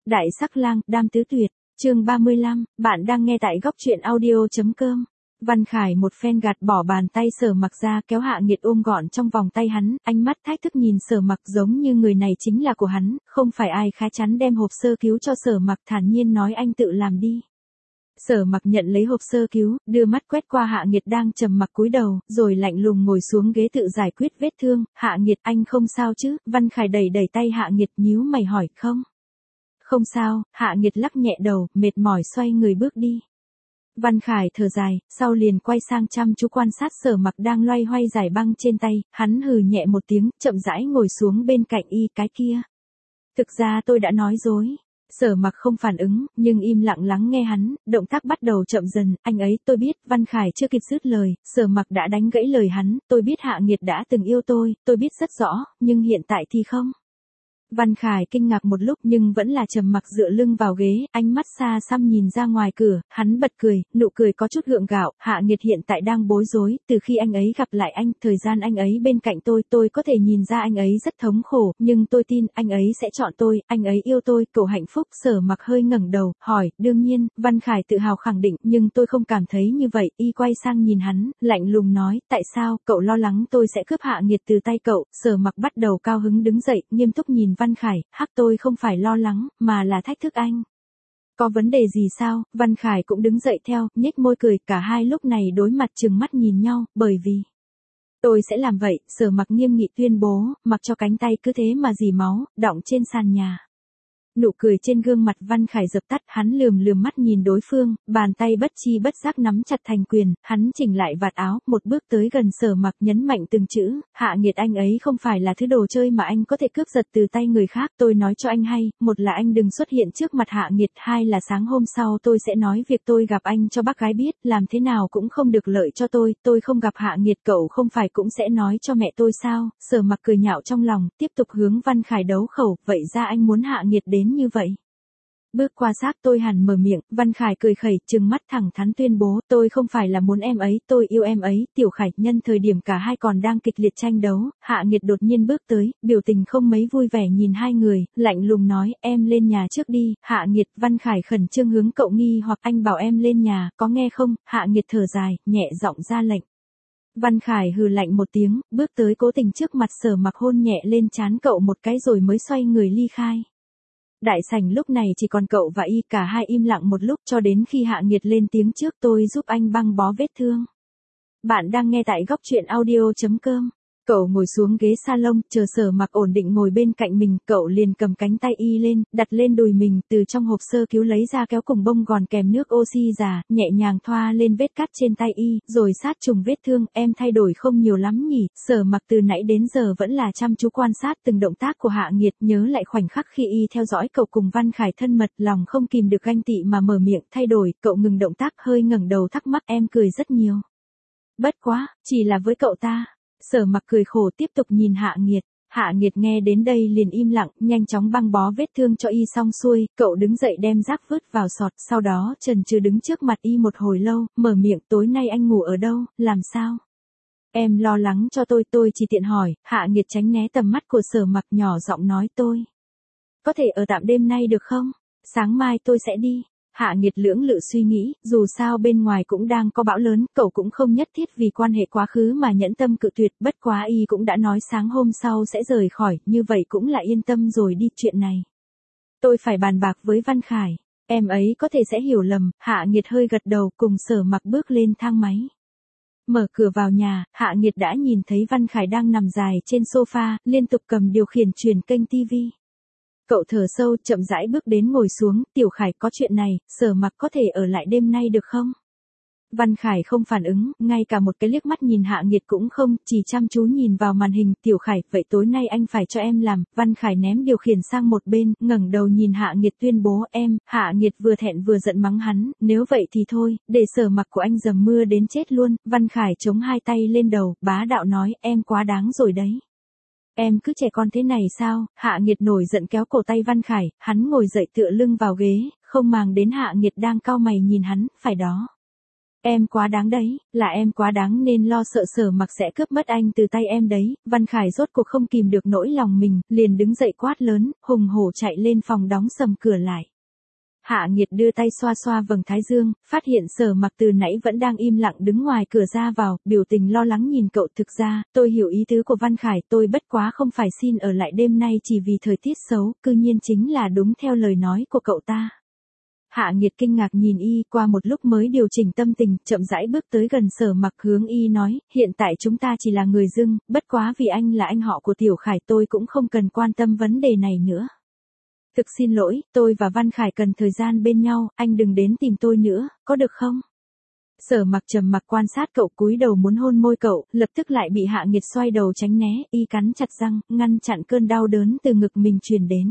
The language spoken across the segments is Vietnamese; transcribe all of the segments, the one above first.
Đại sắc lang, đam tứ tuyệt, chương 35, bạn đang nghe tại góc truyện audio.com. Văn Khải một phen gạt bỏ bàn tay Sở Mặc ra, kéo Hạ Nghiệt ôm gọn trong vòng tay hắn, ánh mắt thách thức nhìn Sở Mặc giống như người này chính là của hắn, không phải ai khá chắn đem hộp sơ cứu cho Sở Mặc, thản nhiên nói anh tự làm đi. Sở Mặc nhận lấy hộp sơ cứu, đưa mắt quét qua Hạ Nghiệt đang trầm mặc cúi đầu, rồi lạnh lùng ngồi xuống ghế tự giải quyết vết thương. Hạ Nghiệt, anh không sao chứ? Văn Khải đẩy tay Hạ Nghiệt, nhíu mày hỏi. Không. Không sao. Hạ Nghiệt lắc nhẹ đầu, mệt mỏi xoay người bước đi. Văn Khải thở dài, sau liền quay sang chăm chú quan sát Sở Mặc đang loay hoay giải băng trên tay, hắn hừ nhẹ một tiếng, chậm rãi ngồi xuống bên cạnh y. Cái kia. Thực ra tôi đã nói dối. Sở Mặc không phản ứng, nhưng im lặng lắng nghe hắn, động tác bắt đầu chậm dần. Anh ấy, tôi biết. Văn Khải chưa kịp dứt lời, Sở Mặc đã đánh gãy lời hắn. Tôi biết Hạ Nghiệt đã từng yêu tôi biết rất rõ, nhưng hiện tại thì không. Văn Khải kinh ngạc một lúc nhưng vẫn là trầm mặc dựa lưng vào ghế, ánh mắt xa xăm nhìn ra ngoài cửa, hắn bật cười, nụ cười có chút gượng gạo. Hạ Nghiệt hiện tại đang bối rối, từ khi anh ấy gặp lại anh, thời gian anh ấy bên cạnh tôi có thể nhìn ra anh ấy rất thống khổ, nhưng tôi tin anh ấy sẽ chọn tôi, anh ấy yêu tôi, cậu hạnh phúc. Sở Mặc hơi ngẩng đầu, hỏi. Đương nhiên. Văn Khải tự hào khẳng định, nhưng tôi không cảm thấy như vậy. Y quay sang nhìn hắn, lạnh lùng nói, tại sao? Cậu lo lắng tôi sẽ cướp Hạ Nghiệt từ tay cậu. Sở Mặc bắt đầu cao hứng đứng dậy, nghiêm túc nhìn Văn Khải, tôi không phải lo lắng, mà là thách thức anh. Có vấn đề gì sao? Văn Khải cũng đứng dậy theo, nhếch môi cười, cả hai lúc này đối mặt trừng mắt nhìn nhau, bởi vì tôi sẽ làm vậy. Sở Mặc nghiêm nghị tuyên bố, mặc cho cánh tay cứ thế mà rỉ máu, đọng trên sàn nhà. Nụ cười trên gương mặt Văn Khải dập tắt, hắn lườm mắt nhìn đối phương, bàn tay bất chi bất giác nắm chặt thành quyền, hắn chỉnh lại vạt áo, một bước tới gần Sở Mặc, nhấn mạnh từng chữ. Hạ Nghiệt, anh ấy không phải là thứ đồ chơi mà anh có thể cướp giật từ tay người khác. Tôi nói cho anh hay, một là anh đừng xuất hiện trước mặt Hạ Nghiệt, hai là sáng hôm sau tôi sẽ nói việc tôi gặp anh cho bác gái biết, làm thế nào cũng không được lợi cho tôi không gặp Hạ Nghiệt, cậu không phải cũng sẽ nói cho mẹ tôi sao? Sở Mặc cười nhạo trong lòng, tiếp tục hướng Văn Khải đấu khẩu, vậy ra anh muốn Hạ Nghiệt đến như vậy. Bước qua xác tôi hẳn mở miệng. Văn Khải cười khẩy, trừng mắt thẳng thắn tuyên bố, tôi không phải là muốn em ấy, tôi yêu em ấy. Tiểu Khải, nhân thời điểm cả hai còn đang kịch liệt tranh đấu, Hạ Nghiệt đột nhiên bước tới, biểu tình không mấy vui vẻ nhìn hai người, lạnh lùng nói, em lên nhà trước đi. Hạ Nghiệt. Văn Khải khẩn trương hướng cậu nghi hoặc, anh bảo em lên nhà, có nghe không? Hạ Nghiệt thở dài, nhẹ giọng ra lệnh. Văn Khải hừ lạnh một tiếng, bước tới cố tình trước mặt Sở Mặc, hôn nhẹ lên trán cậu một cái rồi mới xoay người ly khai. Đại sảnh lúc này chỉ còn cậu và y, cả hai im lặng một lúc cho đến khi Hạ Nghiệt lên tiếng trước, tôi giúp anh băng bó vết thương. Bạn đang nghe tại góc truyện audio.com. Cậu ngồi xuống ghế salon, chờ Sở Mặc ổn định ngồi bên cạnh mình, cậu liền cầm cánh tay y lên, đặt lên đùi mình, từ trong hộp sơ cứu lấy ra kéo cùng bông gòn kèm nước oxy già, nhẹ nhàng thoa lên vết cắt trên tay y, rồi sát trùng vết thương. Em thay đổi không nhiều lắm nhỉ? Sở Mặc từ nãy đến giờ vẫn là chăm chú quan sát từng động tác của Hạ Nghiệt, nhớ lại khoảnh khắc khi y theo dõi cậu cùng Văn Khải thân mật, lòng không kìm được ganh tị mà mở miệng. Thay đổi? Cậu ngừng động tác, hơi ngẩng đầu thắc mắc. Em cười rất nhiều. Bất quá, chỉ là với cậu ta. Sở Mặc cười khổ tiếp tục nhìn Hạ Nghiệt. Hạ Nghiệt nghe đến đây liền im lặng, nhanh chóng băng bó vết thương cho y xong xuôi, cậu đứng dậy đem rác vứt vào sọt, sau đó chần chừ đứng trước mặt y một hồi lâu, mở miệng, tối nay anh ngủ ở đâu, làm sao? Em lo lắng cho tôi chỉ tiện hỏi. Hạ Nghiệt tránh né tầm mắt của Sở Mặc, nhỏ giọng nói, tôi có thể ở tạm đêm nay được không? Sáng mai tôi sẽ đi. Hạ Nghiệt lưỡng lự suy nghĩ, dù sao bên ngoài cũng đang có bão lớn, cậu cũng không nhất thiết vì quan hệ quá khứ mà nhẫn tâm cự tuyệt, bất quá y cũng đã nói sáng hôm sau sẽ rời khỏi, như vậy cũng là yên tâm rồi đi. Chuyện này tôi phải bàn bạc với Văn Khải, em ấy có thể sẽ hiểu lầm. Hạ Nghiệt hơi gật đầu, cùng Sở Mặc bước lên thang máy. Mở cửa vào nhà, Hạ Nghiệt đã nhìn thấy Văn Khải đang nằm dài trên sofa, liên tục cầm điều khiển truyền kênh TV. Cậu thở sâu, chậm rãi bước đến ngồi xuống. Tiểu Khải, có chuyện này, Sở Mặc có thể ở lại đêm nay được không? Văn Khải không phản ứng, ngay cả một cái liếc mắt nhìn Hạ Nghiệt cũng không, chỉ chăm chú nhìn vào màn hình. Tiểu Khải, vậy tối nay anh phải cho em làm. Văn Khải ném điều khiển sang một bên, ngẩng đầu nhìn Hạ Nghiệt tuyên bố, em. Hạ Nghiệt vừa thẹn vừa giận mắng hắn, nếu vậy thì thôi, để Sở Mặc của anh dầm mưa đến chết luôn. Văn Khải chống hai tay lên đầu, bá đạo nói, em quá đáng rồi đấy. Em cứ trẻ con thế này sao? Hạ Nghiệt nổi giận kéo cổ tay Văn Khải, hắn ngồi dậy tựa lưng vào ghế, không màng đến Hạ Nghiệt đang cau mày nhìn hắn, phải đó. Em quá đáng đấy, là em quá đáng nên lo sợ Sở Mặc sẽ cướp mất anh từ tay em đấy. Văn Khải rốt cuộc không kìm được nỗi lòng mình, liền đứng dậy quát lớn, hùng hổ chạy lên phòng đóng sầm cửa lại. Hạ Nghiệt đưa tay xoa xoa vầng thái dương, phát hiện Sở Mặc từ nãy vẫn đang im lặng đứng ngoài cửa ra vào, biểu tình lo lắng nhìn cậu. Thực ra, tôi hiểu ý tứ của Văn Khải, tôi bất quá không phải xin ở lại đêm nay chỉ vì thời tiết xấu, cư nhiên chính là đúng theo lời nói của cậu ta. Hạ Nghiệt kinh ngạc nhìn y, qua một lúc mới điều chỉnh tâm tình, chậm rãi bước tới gần Sở Mặc, hướng y nói, hiện tại chúng ta chỉ là người dưng, bất quá vì anh là anh họ của Tiểu Khải tôi cũng không cần quan tâm vấn đề này nữa. Thực xin lỗi, tôi và Văn Khải cần thời gian bên nhau, anh đừng đến tìm tôi nữa, có được không? Sở Mặc trầm mặc quan sát cậu, cúi đầu muốn hôn môi cậu, lập tức lại bị Hạ Nghiệt xoay đầu tránh né, y cắn chặt răng, ngăn chặn cơn đau đớn từ ngực mình truyền đến.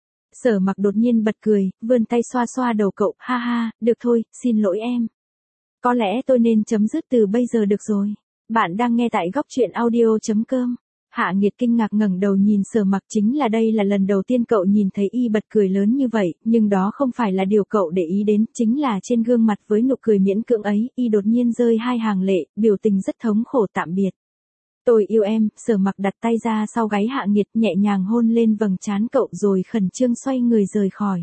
Sở Mặc đột nhiên bật cười, vươn tay xoa xoa đầu cậu, ha ha, được thôi, xin lỗi em. Có lẽ tôi nên chấm dứt từ bây giờ được rồi. Bạn đang nghe tại góc truyện audio.com. Hạ Nghiệt kinh ngạc ngẩng đầu nhìn Sở Mặc, chính là đây là lần đầu tiên cậu nhìn thấy y bật cười lớn như vậy, nhưng đó không phải là điều cậu để ý đến, chính là trên gương mặt với nụ cười miễn cưỡng ấy, y đột nhiên rơi hai hàng lệ, biểu tình rất thống khổ tạm biệt. Tôi yêu em. Sở Mặc đặt tay ra sau gáy Hạ Nghiệt, nhẹ nhàng hôn lên vầng trán cậu rồi khẩn trương xoay người rời khỏi.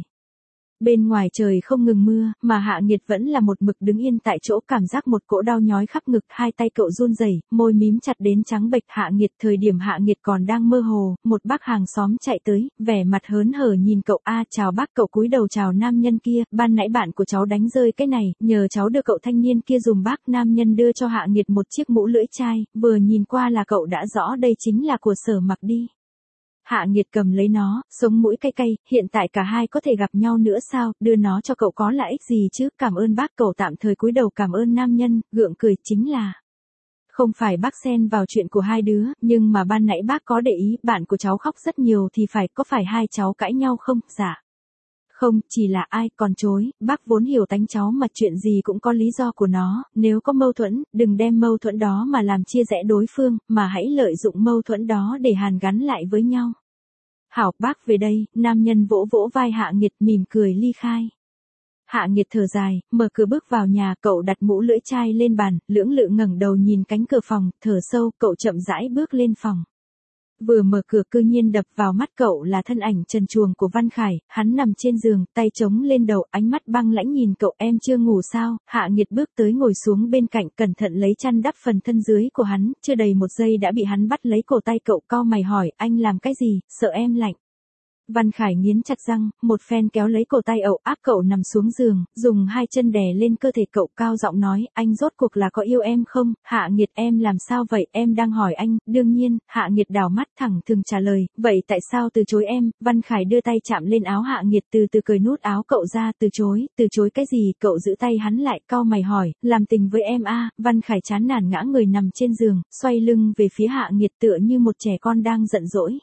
Bên ngoài trời không ngừng mưa, mà Hạ Nghiệt vẫn là một mực đứng yên tại chỗ, cảm giác một cỗ đau nhói khắp ngực, hai tay cậu run rẩy, môi mím chặt đến trắng bệch. Hạ Nghiệt, thời điểm Hạ Nghiệt còn đang mơ hồ, một bác hàng xóm chạy tới, vẻ mặt hớn hở nhìn cậu, a chào bác. Cậu cúi đầu chào nam nhân kia, ban nãy bạn của cháu đánh rơi cái này, nhờ cháu đưa cậu. Thanh niên kia dùm bác. Nam nhân đưa cho Hạ Nghiệt một chiếc mũ lưỡi chai, vừa nhìn qua là cậu đã rõ đây chính là của Sở Mặc đi. Hạ Nghiệt cầm lấy nó, sống mũi cay cay, hiện tại cả hai có thể gặp nhau nữa sao, đưa nó cho cậu có lợi ích gì chứ, cảm ơn bác. Cậu tạm thời cúi đầu cảm ơn nam nhân, gượng cười, chính là không phải bác xen vào chuyện của hai đứa, nhưng mà ban nãy bác có để ý, bạn của cháu khóc rất nhiều thì có phải hai cháu cãi nhau không? Dạ. Không, chỉ là ai còn chối, bác vốn hiểu tánh cháu mà, chuyện gì cũng có lý do của nó, nếu có mâu thuẫn, đừng đem mâu thuẫn đó mà làm chia rẽ đối phương, mà hãy lợi dụng mâu thuẫn đó để hàn gắn lại với nhau. Hảo, bác về đây. Nam nhân vỗ vỗ vai Hạ Nghiệt, mỉm cười ly khai. Hạ Nghiệt thở dài, mở cửa bước vào nhà, cậu đặt mũ lưỡi chai lên bàn, lưỡng lự ngẩng đầu nhìn cánh cửa phòng, thở sâu, cậu chậm rãi bước lên phòng. Vừa mở cửa cư nhiên đập vào mắt cậu là thân ảnh trần truồng của Văn Khải, hắn nằm trên giường, tay chống lên đầu, ánh mắt băng lãnh nhìn cậu, em chưa ngủ sao? Hạ Nghiệt bước tới ngồi xuống bên cạnh, cẩn thận lấy chăn đắp phần thân dưới của hắn, chưa đầy một giây đã bị hắn bắt lấy cổ tay cậu, cau mày hỏi, anh làm cái gì, sợ em lạnh? Văn Khải nghiến chặt răng, một phen kéo lấy cổ tay ậu, áp cậu nằm xuống giường, dùng hai chân đè lên cơ thể cậu, cao giọng nói, anh rốt cuộc là có yêu em không? Hạ Nghiệt, em làm sao vậy, em đang hỏi anh. Đương nhiên. Hạ Nghiệt đảo mắt thẳng thừng trả lời, vậy tại sao từ chối em? Văn Khải đưa tay chạm lên áo Hạ Nghiệt, từ từ cởi nút áo cậu ra, từ chối cái gì? Cậu giữ tay hắn lại, cau mày hỏi, làm tình với em a? Văn Khải chán nản ngã người nằm trên giường, xoay lưng về phía Hạ Nghiệt tựa như một trẻ con đang giận dỗi.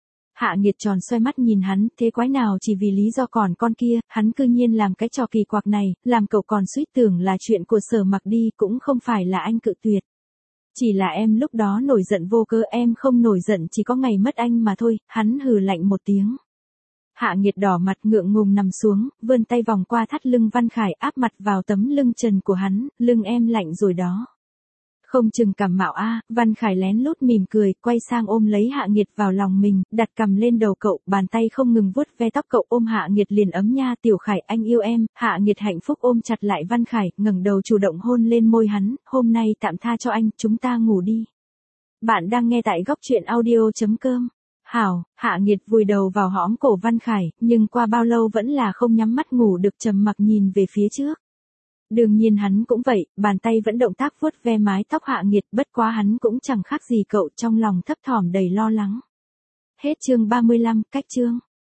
Hạ Nghiệt tròn xoay mắt nhìn hắn, thế quái nào chỉ vì lý do còn con kia, hắn cư nhiên làm cái trò kỳ quặc này, làm cậu còn suýt tưởng là chuyện của Sở Mặc đi, cũng không phải là anh cự tuyệt. Chỉ là em lúc đó nổi giận vô cớ, em không nổi giận, chỉ có ngày mất anh mà thôi. Hắn hừ lạnh một tiếng. Hạ Nghiệt đỏ mặt ngượng ngùng nằm xuống, vươn tay vòng qua thắt lưng Văn Khải, áp mặt vào tấm lưng trần của hắn, lưng em lạnh rồi đó. Không chừng cảm mạo a. Văn Khải lén lút mỉm cười, quay sang ôm lấy Hạ Nghiệt vào lòng mình, đặt cằm lên đầu cậu, bàn tay không ngừng vuốt ve tóc cậu, ôm Hạ Nghiệt liền ấm nha. Tiểu Khải, anh yêu em. Hạ Nghiệt hạnh phúc ôm chặt lại Văn Khải, ngẩng đầu chủ động hôn lên môi hắn, hôm nay tạm tha cho anh, chúng ta ngủ đi. Bạn đang nghe tại góc truyện audio.com. Hảo. Hạ Nghiệt vùi đầu vào hõm cổ Văn Khải, nhưng qua bao lâu vẫn là không nhắm mắt ngủ được, trầm mặc nhìn về phía trước. Đương nhiên hắn cũng vậy, bàn tay vẫn động tác vuốt ve mái tóc Hạ Nghiệt, bất quá hắn cũng chẳng khác gì cậu, trong lòng thấp thỏm đầy lo lắng. Hết chương 35, cách chương.